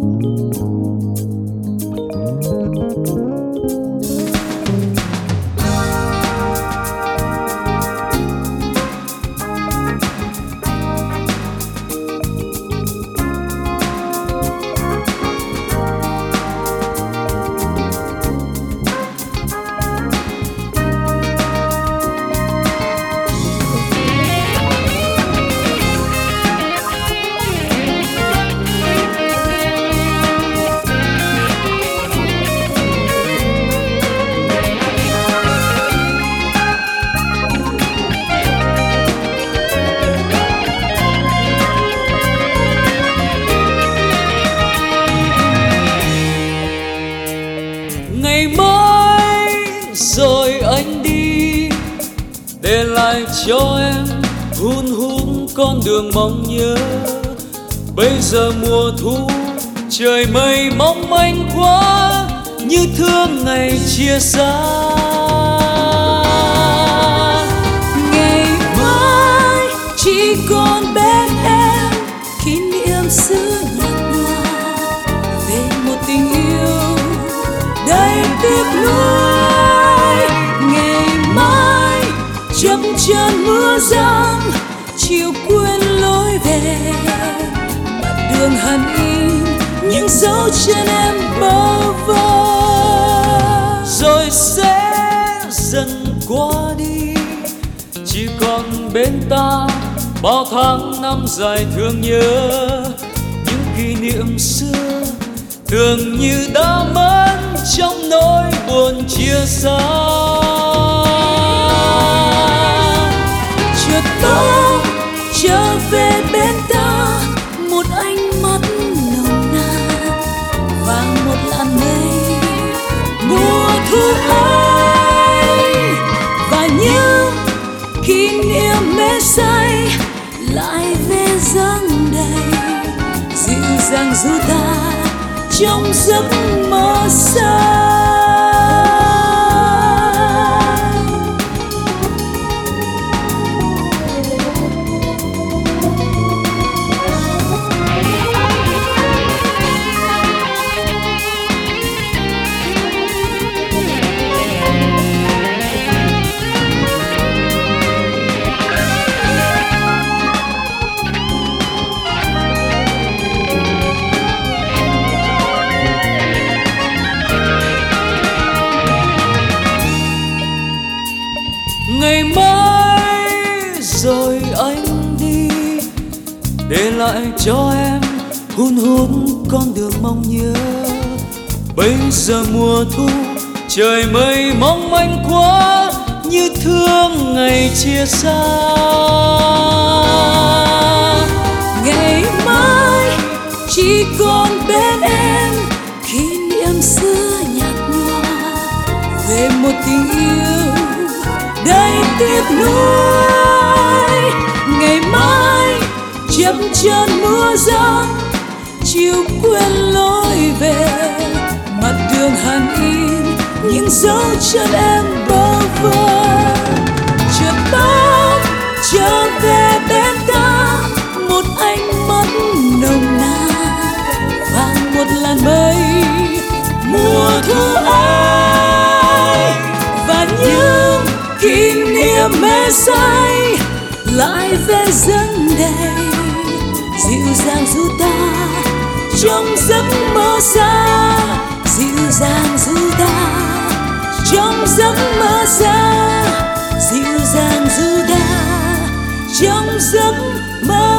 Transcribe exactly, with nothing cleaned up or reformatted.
Ngày mai rồi anh đi, để lại cho em hun hút con đường mong nhớ. Bây giờ mùa thu trời mây mong manh quá, như thương ngày chia xa. Ngày mai chỉ còn bên em kỷ niệm xưa nhạt nhòa về một tình yêu đầy tiếc nuối. Ngày mai chậm chân mưa giăng, chiều quên lối về, mặt đường hằn in những dấu chân em bơ vơ. Rồi sẽ dần qua đi, chỉ còn bên ta bao tháng năm dài thương nhớ. Những kỷ niệm xưa tưởng như đã mất trong nỗi buồn chia xa. Chợt bỗng trở về bên ta một ánh mắt nồng nàn và một làn mây mùa thu ấy, và những kỷ niệm mê say lại về dâng đầy, dịu dàng du ta trong giấc mơ say. Ngày mai rồi anh đi, để lại cho em hun hút con đường mong nhớ. Bây giờ mùa thu trời mây mong manh quá, như thương ngày chia xa. Ngày mai chỉ còn bên em kỷ niệm xưa nhạt nhòa về một tình yêu đầy tiếc nuối. Ngày mai chậm chân mưa giăng, chiều quên lối về, mặt đường hằn in những dấu chân em bơ vơ. Chợt bỗng trở về bên ta một ánh mắt nồng nàn và một làn mây mùa thu ấy, và những kỷ niệm mê say lại về dâng đầy, dịu dàng du ta trong giấc mơ xa. Dịu dàng du ta trong giấc mơ xa, dịu dàng du ta trong giấc mơ